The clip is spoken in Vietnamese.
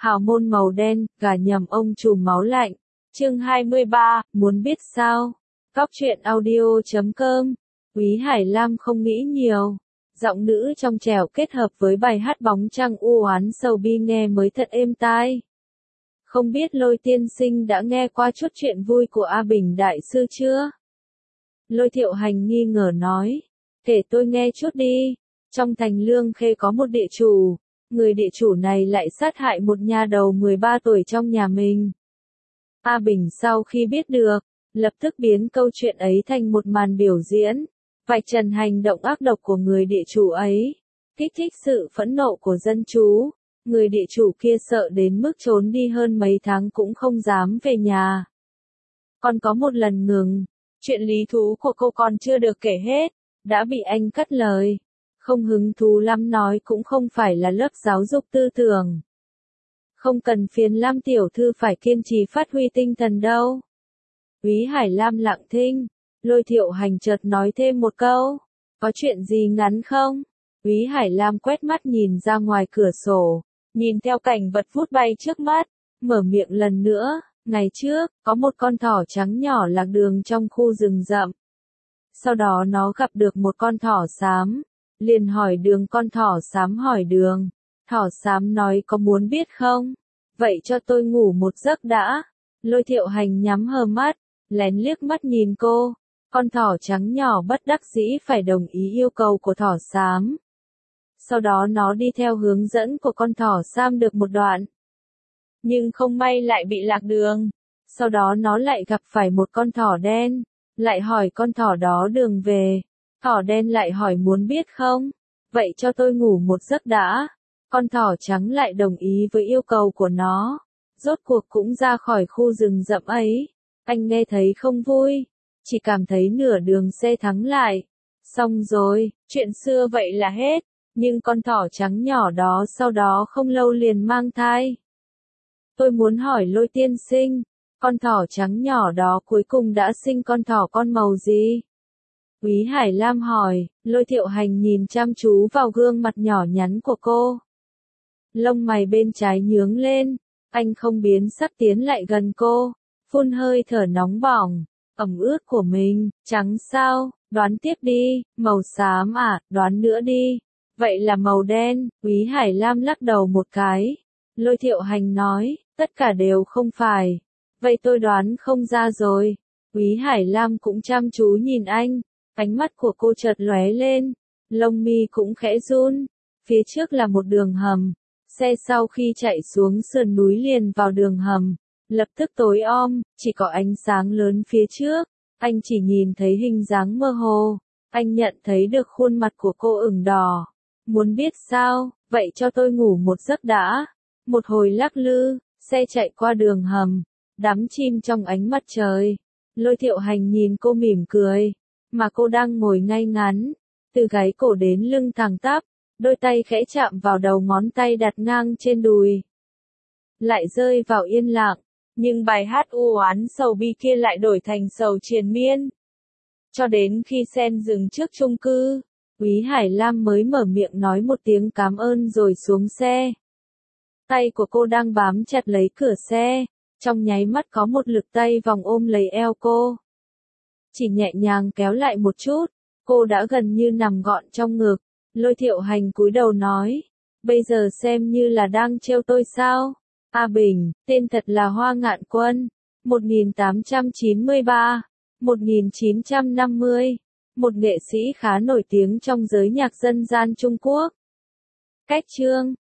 Hào môn màu đen, gà nhầm ông trùm máu lạnh. Chương 23, muốn biết sao? Góc truyện audio.com. Quý Hải Lam không nghĩ nhiều. Giọng nữ trong trẻo kết hợp với bài hát bóng trăng u oán sầu bi nghe mới thật êm tai. Không biết Lôi tiên sinh đã nghe qua chút chuyện vui của A Bình đại sư chưa? Lôi Thiệu Hành nghi ngờ nói. Kể tôi nghe chút đi. Trong thành Lương Khê có một địa chủ. Người địa chủ này lại sát hại một nha đầu 13 tuổi trong nhà mình. A Bình sau khi biết được, lập tức biến câu chuyện ấy thành một màn biểu diễn, vạch trần hành động ác độc của người địa chủ ấy, kích thích sự phẫn nộ của dân chúng. Người địa chủ kia sợ đến mức trốn đi hơn mấy tháng cũng không dám về nhà. Còn có một lần ngừng, chuyện lý thú của cô còn chưa được kể hết, đã bị anh cắt lời. Không hứng thú lắm nói cũng không phải là lớp giáo dục tư tưởng. Không cần phiền Lam tiểu thư phải kiên trì phát huy tinh thần đâu. Quý Hải Lam lặng thinh, Lôi Thiệu Hành chợt nói thêm một câu. Có chuyện gì ngắn không? Quý Hải Lam quét mắt nhìn ra ngoài cửa sổ, nhìn theo cảnh vật vút bay trước mắt, mở miệng lần nữa. Ngày trước, có một con thỏ trắng nhỏ lạc đường trong khu rừng rậm. Sau đó nó gặp được một con thỏ xám. Liền hỏi đường, con thỏ xám hỏi đường. Thỏ xám nói có muốn biết không? Vậy cho tôi ngủ một giấc đã. Lôi Thiệu Hành nhắm hờ mắt, lén liếc mắt nhìn cô. Con thỏ trắng nhỏ bất đắc dĩ phải đồng ý yêu cầu của thỏ xám. Sau đó nó đi theo hướng dẫn của con thỏ xám được một đoạn. Nhưng không may lại bị lạc đường. Sau đó nó lại gặp phải một con thỏ đen, lại hỏi con thỏ đó đường về. Thỏ đen lại hỏi muốn biết không? Vậy cho tôi ngủ một giấc đã. Con thỏ trắng lại đồng ý với yêu cầu của nó. Rốt cuộc cũng ra khỏi khu rừng rậm ấy. Anh nghe thấy không vui. Chỉ cảm thấy nửa đường xe thắng lại. Xong rồi, chuyện xưa vậy là hết. Nhưng con thỏ trắng nhỏ đó sau đó không lâu liền mang thai. Tôi muốn hỏi Lôi tiên sinh. Con thỏ trắng nhỏ đó cuối cùng đã sinh con thỏ con màu gì? Quý Hải Lam hỏi. Lôi Thiệu Hành nhìn chăm chú vào gương mặt nhỏ nhắn của cô. Lông mày bên trái nhướng lên, anh không biến sắc tiến lại gần cô, phun hơi thở nóng bỏng, ẩm ướt của mình. Trắng sao? Đoán tiếp đi. Màu xám à? Đoán nữa đi. Vậy là màu đen. Quý Hải Lam lắc đầu một cái. Lôi Thiệu Hành nói, tất cả đều không phải. Vậy tôi đoán không ra rồi. Quý Hải Lam cũng chăm chú nhìn anh. Ánh mắt của cô chợt lóe lên, lông mi cũng khẽ run. Phía trước là một đường hầm. Xe sau khi chạy xuống sườn núi liền vào đường hầm. Lập tức tối om, chỉ có ánh sáng lớn phía trước. Anh chỉ nhìn thấy hình dáng mơ hồ. Anh nhận thấy được khuôn mặt của cô ửng đỏ. Muốn biết sao? Vậy cho tôi ngủ một giấc đã. Một hồi lắc lư, xe chạy qua đường hầm, đắm chìm trong ánh mặt trời. Lôi Thiệu Hành nhìn cô mỉm cười. Mà cô đang ngồi ngay ngắn, từ gáy cổ đến lưng thẳng tắp, đôi tay khẽ chạm vào đầu ngón tay đặt ngang trên đùi. Lại rơi vào yên lặng, nhưng bài hát u oán sầu bi kia lại đổi thành sầu triền miên. Cho đến khi Sen dừng trước chung cư, Quý Hải Lam mới mở miệng nói một tiếng cảm ơn rồi xuống xe. Tay của cô đang bám chặt lấy cửa xe, trong nháy mắt có một lực tay vòng ôm lấy eo cô. Chỉ nhẹ nhàng kéo lại một chút, cô đã gần như nằm gọn trong ngực. Lôi Thiệu Hành cúi đầu nói, bây giờ xem như là đang trêu tôi sao? A Bình, tên thật là Hoa Ngạn Quân, 1893-1950, một nghệ sĩ khá nổi tiếng trong giới nhạc dân gian Trung Quốc. Cách chương